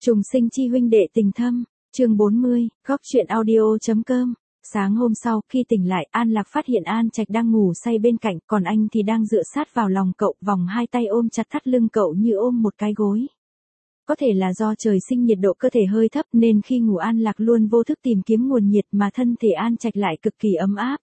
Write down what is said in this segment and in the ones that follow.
Trùng sinh chi huynh đệ tình thâm, chương 40, góc truyện audio.com. Sáng hôm sau, khi tỉnh lại, An Lạc phát hiện An Trạch đang ngủ say bên cạnh, còn anh thì đang dựa sát vào lòng cậu, vòng hai tay ôm chặt thắt lưng cậu như ôm một cái gối. Có thể là do trời sinh nhiệt độ cơ thể hơi thấp nên khi ngủ An Lạc luôn vô thức tìm kiếm nguồn nhiệt mà thân thể An Trạch lại cực kỳ ấm áp.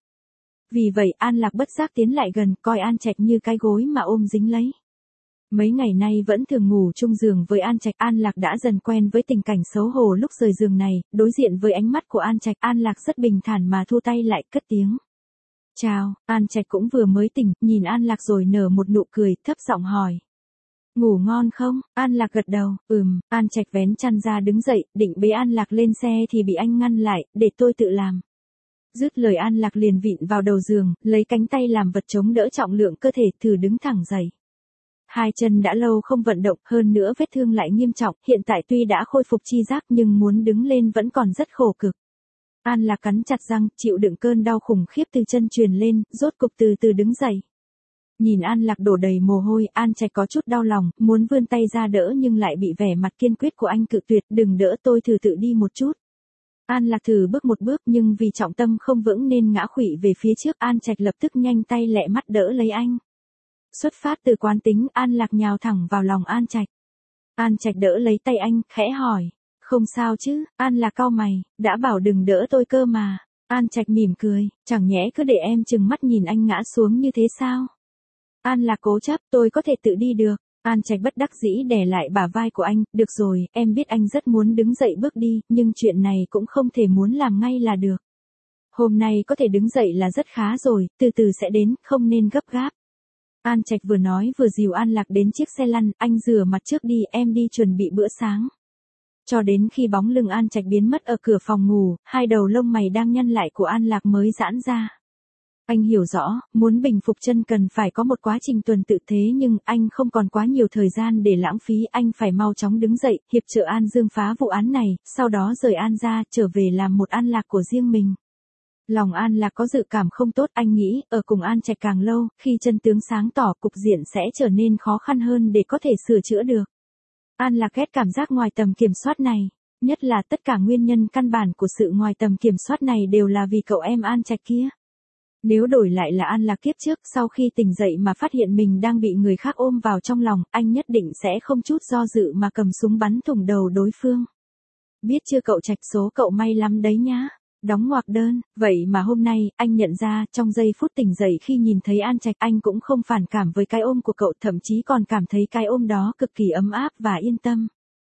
Vì vậy An Lạc bất giác tiến lại gần, coi An Trạch như cái gối mà ôm dính lấy. Mấy ngày nay vẫn thường ngủ chung giường với An Trạch, An Lạc đã dần quen với tình cảnh xấu hổ lúc rời giường này, đối diện với ánh mắt của An Trạch, An Lạc rất bình thản mà thu tay lại cất tiếng. Chào, An Trạch cũng vừa mới tỉnh, nhìn An Lạc rồi nở một nụ cười, thấp giọng hỏi. Ngủ ngon không? An Lạc gật đầu, An Trạch vén chăn ra đứng dậy, định bế An Lạc lên xe thì bị anh ngăn lại, để tôi tự làm. Dứt lời An Lạc liền vịn vào đầu giường, lấy cánh tay làm vật chống đỡ trọng lượng cơ thể, thử đứng thẳng dậy. Hai chân đã lâu không vận động, hơn nữa vết thương lại nghiêm trọng, hiện tại tuy đã khôi phục chi giác nhưng muốn đứng lên vẫn còn rất khổ cực. An Lạc cắn chặt răng, chịu đựng cơn đau khủng khiếp từ chân truyền lên, rốt cục từ từ đứng dậy. Nhìn An Lạc đổ đầy mồ hôi, An Trạch có chút đau lòng, muốn vươn tay ra đỡ nhưng lại bị vẻ mặt kiên quyết của anh cự tuyệt, đừng đỡ tôi thử tự đi một chút. An Lạc thử bước một bước nhưng vì trọng tâm không vững nên ngã khuỵu về phía trước, An Trạch lập tức nhanh tay lẹ mắt đỡ lấy anh. Xuất phát từ quán tính, An Lạc nhào thẳng vào lòng An Trạch. An Trạch đỡ lấy tay anh, khẽ hỏi. Không sao chứ? An Lạc cau mày, đã bảo đừng đỡ tôi cơ mà. An Trạch mỉm cười, chẳng nhẽ cứ để em chừng mắt nhìn anh ngã xuống như thế sao? An Lạc cố chấp, tôi có thể tự đi được. An Trạch bất đắc dĩ đè lại bả vai của anh, được rồi, em biết anh rất muốn đứng dậy bước đi, nhưng chuyện này cũng không thể muốn làm ngay là được. Hôm nay có thể đứng dậy là rất khá rồi, từ từ sẽ đến, không nên gấp gáp. An Trạch vừa nói vừa dìu An Lạc đến chiếc xe lăn, anh rửa mặt trước đi, em đi chuẩn bị bữa sáng. Cho đến khi bóng lưng An Trạch biến mất ở cửa phòng ngủ, hai đầu lông mày đang nhăn lại của An Lạc mới giãn ra. Anh hiểu rõ, muốn bình phục chân cần phải có một quá trình tuần tự thế nhưng anh không còn quá nhiều thời gian để lãng phí, anh phải mau chóng đứng dậy, hiệp trợ An Dương phá vụ án này, sau đó rời An ra, trở về làm một An Lạc của riêng mình. Lòng An Lạc có dự cảm không tốt, anh nghĩ, ở cùng An Trạch càng lâu, khi chân tướng sáng tỏ cục diện sẽ trở nên khó khăn hơn để có thể sửa chữa được. An Lạc ghét cảm giác ngoài tầm kiểm soát này, nhất là tất cả nguyên nhân căn bản của sự ngoài tầm kiểm soát này đều là vì cậu em An Trạch kia. Nếu đổi lại là An Lạc kiếp trước, sau khi tỉnh dậy mà phát hiện mình đang bị người khác ôm vào trong lòng, anh nhất định sẽ không chút do dự mà cầm súng bắn thủng đầu đối phương. Biết chưa cậu Trạch, số cậu may lắm đấy nhá. Đóng ngoặc đơn, vậy mà hôm nay, anh nhận ra, trong giây phút tỉnh dậy khi nhìn thấy An Trạch, anh cũng không phản cảm với cái ôm của cậu, thậm chí còn cảm thấy cái ôm đó cực kỳ ấm áp và yên tâm.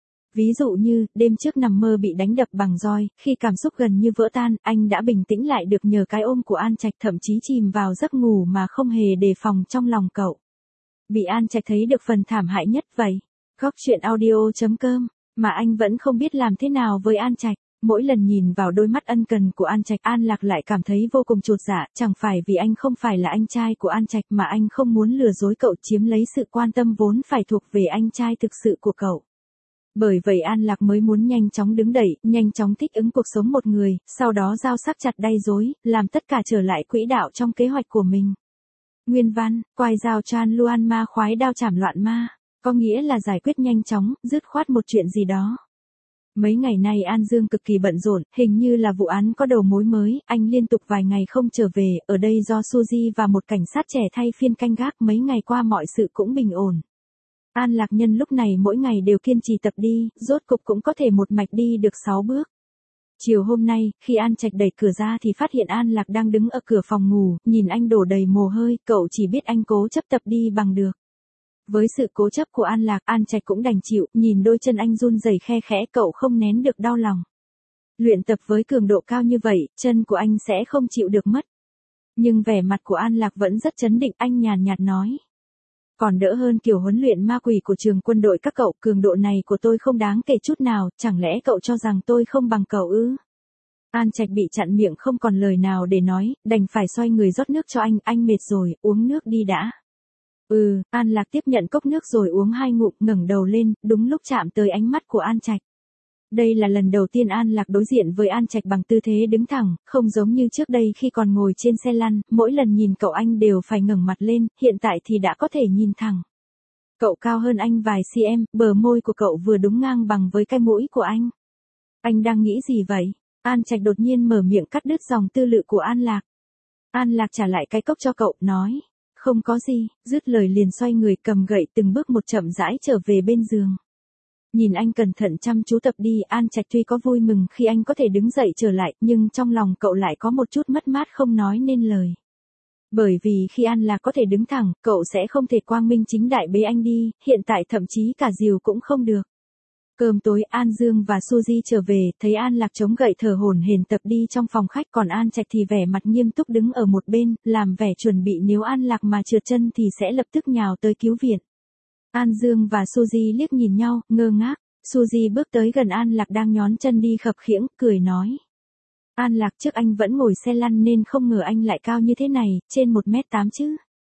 Ví dụ như, đêm trước nằm mơ bị đánh đập bằng roi, khi cảm xúc gần như vỡ tan, anh đã bình tĩnh lại được nhờ cái ôm của An Trạch, thậm chí chìm vào giấc ngủ mà không hề đề phòng trong lòng cậu. Bị An Trạch thấy được phần thảm hại nhất vậy. Góc truyện audio.com, mà anh vẫn không biết làm thế nào với An Trạch. Mỗi lần nhìn vào đôi mắt ân cần của An Trạch, An Lạc lại cảm thấy vô cùng chột dạ, chẳng phải vì anh không phải là anh trai của An Trạch mà anh không muốn lừa dối cậu, chiếm lấy sự quan tâm vốn phải thuộc về anh trai thực sự của cậu. Bởi vậy An Lạc mới muốn nhanh chóng đứng dậy, nhanh chóng thích ứng cuộc sống một người, sau đó giao sắc chặt đay rối, làm tất cả trở lại quỹ đạo trong kế hoạch của mình. Nguyên văn, quài dao Chan Luan ma khoái đao chảm loạn ma, có nghĩa là giải quyết nhanh chóng, dứt khoát một chuyện gì đó. Mấy ngày nay An Dương cực kỳ bận rộn, hình như là vụ án có đầu mối mới, anh liên tục vài ngày không trở về, ở đây do Suzy và một cảnh sát trẻ thay phiên canh gác, mấy ngày qua mọi sự cũng bình ổn. An Lạc nhân lúc này mỗi ngày đều kiên trì tập đi, rốt cục cũng có thể một mạch đi được 6 bước. Chiều hôm nay, khi An Trạch đẩy cửa ra thì phát hiện An Lạc đang đứng ở cửa phòng ngủ, nhìn anh đổ đầy mồ hôi, cậu chỉ biết anh cố chấp tập đi bằng được. Với sự cố chấp của An Lạc, An Trạch cũng đành chịu, nhìn đôi chân anh run rẩy khe khẽ, cậu không nén được đau lòng. Luyện tập với cường độ cao như vậy, chân của anh sẽ không chịu được mất. Nhưng vẻ mặt của An Lạc vẫn rất trấn định, anh nhàn nhạt nói. Còn đỡ hơn kiểu huấn luyện ma quỷ của trường quân đội các cậu, cường độ này của tôi không đáng kể chút nào, chẳng lẽ cậu cho rằng tôi không bằng cậu ư? An Trạch bị chặn miệng không còn lời nào để nói, đành phải xoay người rót nước cho anh mệt rồi, uống nước đi đã. An Lạc tiếp nhận cốc nước rồi uống 2 ngụm, ngẩng đầu lên, đúng lúc chạm tới ánh mắt của An Trạch. Đây là lần đầu tiên An Lạc đối diện với An Trạch bằng tư thế đứng thẳng, không giống như trước đây khi còn ngồi trên xe lăn, mỗi lần nhìn cậu anh đều phải ngẩng mặt lên, hiện tại thì đã có thể nhìn thẳng. Cậu cao hơn anh vài cm, bờ môi của cậu vừa đúng ngang bằng với cái mũi của anh. Anh đang nghĩ gì vậy? An Trạch đột nhiên mở miệng cắt đứt dòng tư lự của An Lạc. An Lạc trả lại cái cốc cho cậu, nói. Không có gì, dứt lời liền xoay người cầm gậy từng bước một chậm rãi trở về bên giường. Nhìn anh cẩn thận chăm chú tập đi, An Trạch tuy có vui mừng khi anh có thể đứng dậy trở lại, nhưng trong lòng cậu lại có một chút mất mát không nói nên lời. Bởi vì khi An Lạc có thể đứng thẳng, cậu sẽ không thể quang minh chính đại bế anh đi, hiện tại thậm chí cả dìu cũng không được. Cơm tối An Dương và Suzy trở về, thấy An Lạc chống gậy thở hổn hển tập đi trong phòng khách, còn An Trạch thì vẻ mặt nghiêm túc đứng ở một bên, làm vẻ chuẩn bị nếu An Lạc mà trượt chân thì sẽ lập tức nhào tới cứu viện. An Dương và Suzy liếc nhìn nhau, ngơ ngác. Suzy bước tới gần An Lạc đang nhón chân đi khập khiễng, cười nói. An Lạc, trước anh vẫn ngồi xe lăn nên không ngờ anh lại cao như thế này, trên 1m8 chứ.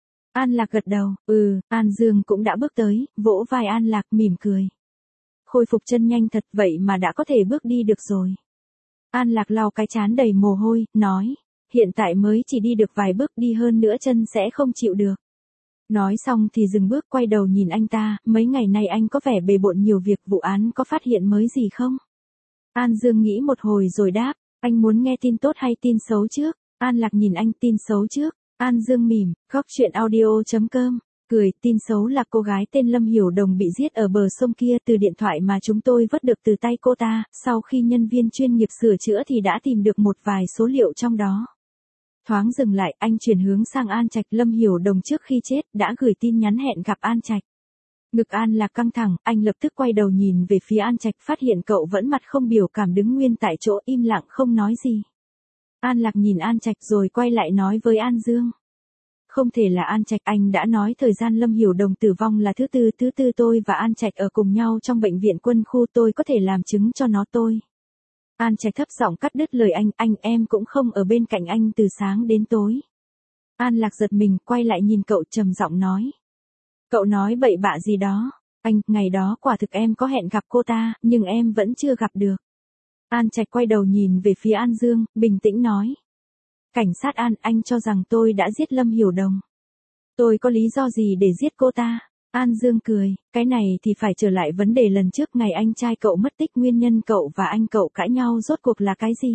An Lạc gật đầu, An Dương cũng đã bước tới, vỗ vai An Lạc mỉm cười. Khôi phục chân nhanh thật, vậy mà đã có thể bước đi được rồi. An Lạc lau cái trán đầy mồ hôi, nói. Hiện tại mới chỉ đi được vài bước, đi hơn nữa chân sẽ không chịu được. Nói xong thì dừng bước, quay đầu nhìn anh ta, mấy ngày nay anh có vẻ bề bộn nhiều việc, vụ án có phát hiện mới gì không? An Dương nghĩ một hồi rồi đáp, anh muốn nghe tin tốt hay tin xấu trước? An Lạc nhìn anh, tin xấu trước. An Dương mỉm, góc chuyện audio.com, cười, tin xấu là cô gái tên Lâm Hiểu Đồng bị giết ở bờ sông kia, từ điện thoại mà chúng tôi vớt được từ tay cô ta, sau khi nhân viên chuyên nghiệp sửa chữa thì đã tìm được một vài số liệu trong đó. Thoáng dừng lại, anh chuyển hướng sang An Trạch. Lâm Hiểu Đồng trước khi chết đã gửi tin nhắn hẹn gặp An Trạch. Ngực An Lạc căng thẳng, anh lập tức quay đầu nhìn về phía An Trạch, phát hiện cậu vẫn mặt không biểu cảm đứng nguyên tại chỗ im lặng không nói gì. An Lạc nhìn An Trạch rồi quay lại nói với An Dương. Không thể là An Trạch, anh đã nói thời gian Lâm Hiểu Đồng tử vong là thứ tư tôi và An Trạch ở cùng nhau trong bệnh viện quân khu, tôi có thể làm chứng cho nó tôi. An Trạch thấp giọng cắt đứt lời anh em cũng không ở bên cạnh anh từ sáng đến tối. An Lạc giật mình, quay lại nhìn cậu trầm giọng nói. Cậu nói bậy bạ gì đó? Anh, ngày đó quả thực em có hẹn gặp cô ta, nhưng em vẫn chưa gặp được. An Trạch quay đầu nhìn về phía An Dương, bình tĩnh nói. Cảnh sát An, anh cho rằng tôi đã giết Lâm Hiểu Đồng. Tôi có lý do gì để giết cô ta? An Dương cười, cái này thì phải trở lại vấn đề lần trước, ngày anh trai cậu mất tích, nguyên nhân cậu và anh cậu cãi nhau rốt cuộc là cái gì?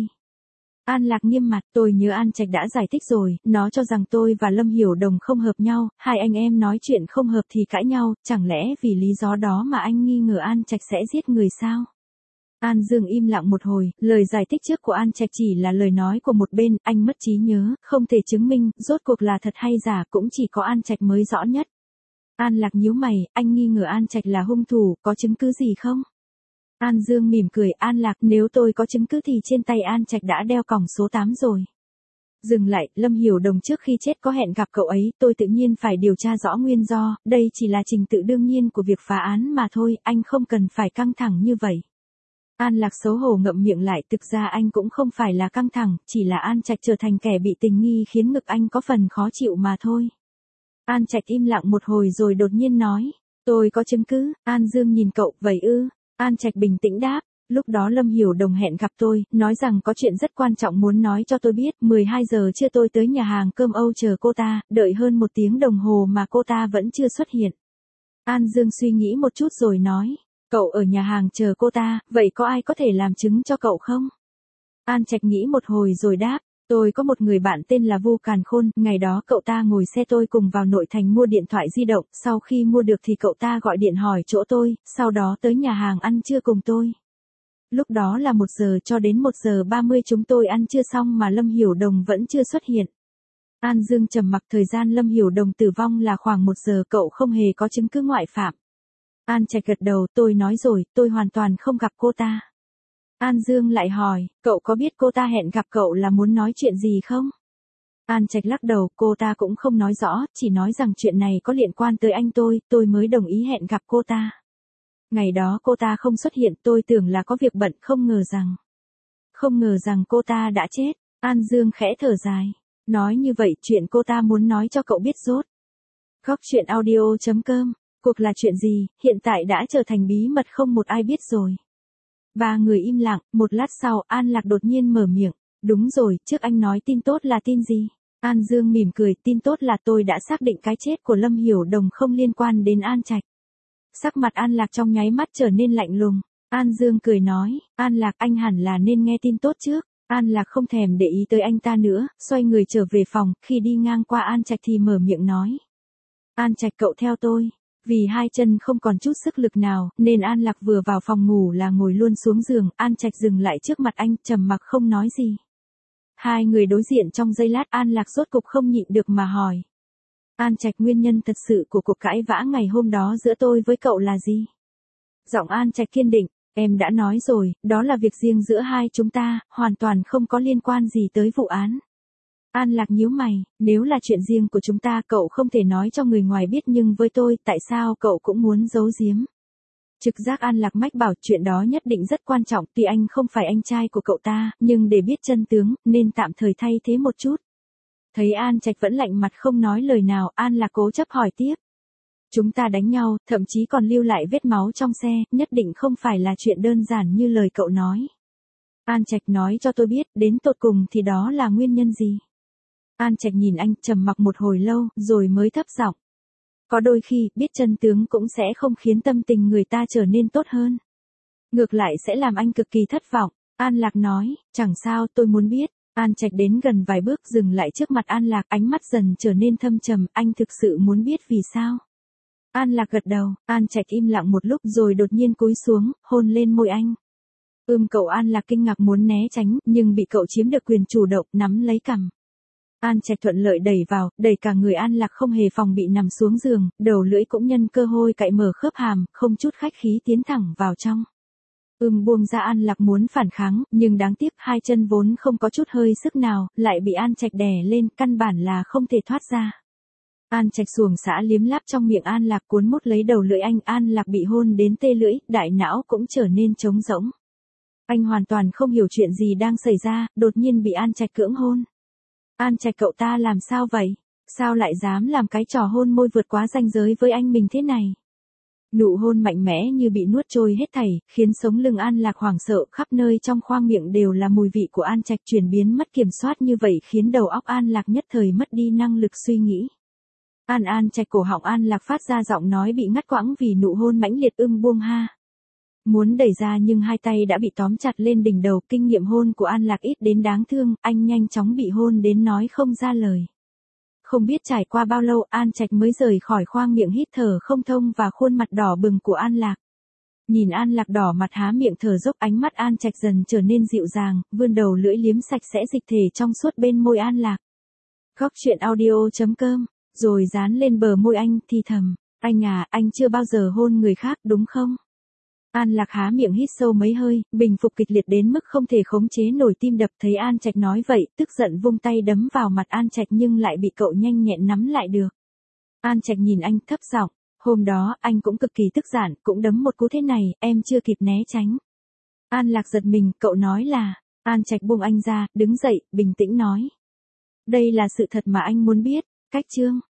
An Lạc nghiêm mặt, tôi nhớ An Trạch đã giải thích rồi, nó cho rằng tôi và Lâm Hiểu Đồng không hợp nhau, hai anh em nói chuyện không hợp thì cãi nhau, chẳng lẽ vì lý do đó mà anh nghi ngờ An Trạch sẽ giết người sao? An Dương im lặng một hồi, lời giải thích trước của An Trạch chỉ là lời nói của một bên, anh mất trí nhớ, không thể chứng minh, rốt cuộc là thật hay giả cũng chỉ có An Trạch mới rõ nhất. An Lạc nhíu mày, anh nghi ngờ An Trạch là hung thủ, có chứng cứ gì không? An Dương mỉm cười, An Lạc, nếu tôi có chứng cứ thì trên tay An Trạch đã đeo còng số 8 rồi. Dừng lại, Lâm Hiểu Đồng trước khi chết có hẹn gặp cậu ấy, tôi tự nhiên phải điều tra rõ nguyên do, đây chỉ là trình tự đương nhiên của việc phá án mà thôi, anh không cần phải căng thẳng như vậy. An Lạc xấu hổ ngậm miệng lại, thực ra anh cũng không phải là căng thẳng, chỉ là An Trạch trở thành kẻ bị tình nghi khiến ngực anh có phần khó chịu mà thôi. An Trạch im lặng một hồi rồi đột nhiên nói, tôi có chứng cứ. An Dương nhìn cậu, vậy ư? An Trạch bình tĩnh đáp, lúc đó Lâm Hiểu Đồng hẹn gặp tôi, nói rằng có chuyện rất quan trọng muốn nói cho tôi biết, 12 giờ trưa tôi tới nhà hàng cơm Âu chờ cô ta, đợi hơn 1 tiếng đồng hồ mà cô ta vẫn chưa xuất hiện. An Dương suy nghĩ một chút rồi nói, cậu ở nhà hàng chờ cô ta, vậy có ai có thể làm chứng cho cậu không? An Trạch nghĩ một hồi rồi đáp, tôi có một người bạn tên là Vu Càn Khôn, ngày đó cậu ta ngồi xe tôi cùng vào nội thành mua điện thoại di động, sau khi mua được thì cậu ta gọi điện hỏi chỗ tôi, sau đó tới nhà hàng ăn trưa cùng tôi. Lúc đó là 1 giờ cho đến 1 giờ 30 chúng tôi ăn trưa xong mà Lâm Hiểu Đồng vẫn chưa xuất hiện. An Dương trầm mặc, thời gian Lâm Hiểu Đồng tử vong là khoảng 1 giờ, cậu không hề có chứng cứ ngoại phạm. An Trạch gật đầu, tôi nói rồi, tôi hoàn toàn không gặp cô ta. An Dương lại hỏi, cậu có biết cô ta hẹn gặp cậu là muốn nói chuyện gì không? An Trạch lắc đầu, cô ta cũng không nói rõ, chỉ nói rằng chuyện này có liên quan tới anh tôi mới đồng ý hẹn gặp cô ta. Ngày đó cô ta không xuất hiện, tôi tưởng là có việc bận, không ngờ rằng cô ta đã chết. An Dương khẽ thở dài, nói như vậy chuyện cô ta muốn nói cho cậu biết rốt. Góc chuyện audio.com, cuộc là chuyện gì, hiện tại đã trở thành bí mật không một ai biết rồi. Ba người im lặng, một lát sau, An Lạc đột nhiên mở miệng. Đúng rồi, trước anh nói tin tốt là tin gì? An Dương mỉm cười, tin tốt là tôi đã xác định cái chết của Lâm Hiểu Đồng không liên quan đến An Trạch. Sắc mặt An Lạc trong nháy mắt trở nên lạnh lùng. An Dương cười nói, An Lạc anh hẳn là nên nghe tin tốt trước. An Lạc không thèm để ý tới anh ta nữa, xoay người trở về phòng, khi đi ngang qua An Trạch thì mở miệng nói. An Trạch cậu theo tôi. Vì hai chân không còn chút sức lực nào, nên An Lạc vừa vào phòng ngủ là ngồi luôn xuống giường, An Trạch dừng lại trước mặt anh, trầm mặc không nói gì. Hai người đối diện trong giây lát, An Lạc rốt cục không nhịn được mà hỏi. An Trạch, nguyên nhân thật sự của cuộc cãi vã ngày hôm đó giữa tôi với cậu là gì? Giọng An Trạch kiên định, em đã nói rồi, đó là việc riêng giữa hai chúng ta, hoàn toàn không có liên quan gì tới vụ án. An Lạc nhíu mày, nếu là chuyện riêng của chúng ta cậu không thể nói cho người ngoài biết, nhưng với tôi tại sao cậu cũng muốn giấu giếm? Trực giác An Lạc mách bảo chuyện đó nhất định rất quan trọng, tuy anh không phải anh trai của cậu ta, nhưng để biết chân tướng, nên tạm thời thay thế một chút. Thấy An Trạch vẫn lạnh mặt không nói lời nào, An Lạc cố chấp hỏi tiếp. Chúng ta đánh nhau, thậm chí còn lưu lại vết máu trong xe, nhất định không phải là chuyện đơn giản như lời cậu nói. An Trạch nói cho tôi biết, đến tột cùng thì đó là nguyên nhân gì? An Trạch nhìn anh, trầm mặc một hồi lâu, rồi mới thấp giọng. Có đôi khi, biết chân tướng cũng sẽ không khiến tâm tình người ta trở nên tốt hơn. Ngược lại sẽ làm anh cực kỳ thất vọng. An Lạc nói, chẳng sao, tôi muốn biết. An Trạch đến gần vài bước, dừng lại trước mặt An Lạc, ánh mắt dần trở nên thâm trầm, anh thực sự muốn biết vì sao? An Lạc gật đầu, An Trạch im lặng một lúc rồi đột nhiên cúi xuống, hôn lên môi anh. Cậu. An Lạc kinh ngạc muốn né tránh, nhưng bị cậu chiếm được quyền chủ động, nắm lấy cằm. An Trạch thuận lợi đẩy vào, đẩy cả người An Lạc không hề phòng bị nằm xuống giường, đầu lưỡi cũng nhân cơ hội cạy mở khớp hàm, không chút khách khí tiến thẳng vào trong. Buông ra. An Lạc muốn phản kháng, nhưng đáng tiếc hai chân vốn không có chút hơi sức nào, lại bị An Trạch đè lên, căn bản là không thể thoát ra. An Trạch xuồng xã liếm láp trong miệng An Lạc, cuốn mút lấy đầu lưỡi anh, An Lạc bị hôn đến tê lưỡi, đại não cũng trở nên trống rỗng. Anh hoàn toàn không hiểu chuyện gì đang xảy ra, đột nhiên bị An Trạch cưỡng hôn. An Trạch, cậu ta làm sao vậy? Sao lại dám làm cái trò hôn môi vượt quá ranh giới với anh mình thế này? Nụ hôn mạnh mẽ như bị nuốt trôi hết thảy, khiến sống lưng An Lạc hoảng sợ, khắp nơi trong khoang miệng đều là mùi vị của An Trạch, chuyển biến mất kiểm soát như vậy khiến đầu óc An Lạc nhất thời mất đi năng lực suy nghĩ. An Trạch, cổ họng An Lạc phát ra giọng nói bị ngắt quãng vì nụ hôn mãnh liệt. Buông ha. Muốn đẩy ra nhưng hai tay đã bị tóm chặt lên đỉnh đầu, kinh nghiệm hôn của An Lạc ít đến đáng thương, anh nhanh chóng bị hôn đến nói không ra lời. Không biết trải qua bao lâu, An Trạch mới rời khỏi khoang miệng hít thở không thông và khuôn mặt đỏ bừng của An Lạc. Nhìn An Lạc đỏ mặt há miệng thở dốc, ánh mắt An Trạch dần trở nên dịu dàng, vươn đầu lưỡi liếm sạch sẽ dịch thể trong suốt bên môi An Lạc. Góc truyện audio.com, rồi dán lên bờ môi anh, thì thầm, anh à, anh chưa bao giờ hôn người khác đúng không? An Lạc há miệng hít sâu mấy hơi, bình phục kịch liệt đến mức không thể khống chế nổi tim đập. Thấy An Trạch nói vậy, tức giận vung tay đấm vào mặt An Trạch nhưng lại bị cậu nhanh nhẹn nắm lại được. An Trạch nhìn anh thấp giọng, hôm đó anh cũng cực kỳ tức giận, cũng đấm một cú thế này, em chưa kịp né tránh. An Lạc giật mình, cậu nói là, An Trạch buông anh ra, đứng dậy, bình tĩnh nói. Đây là sự thật mà anh muốn biết, cách chương.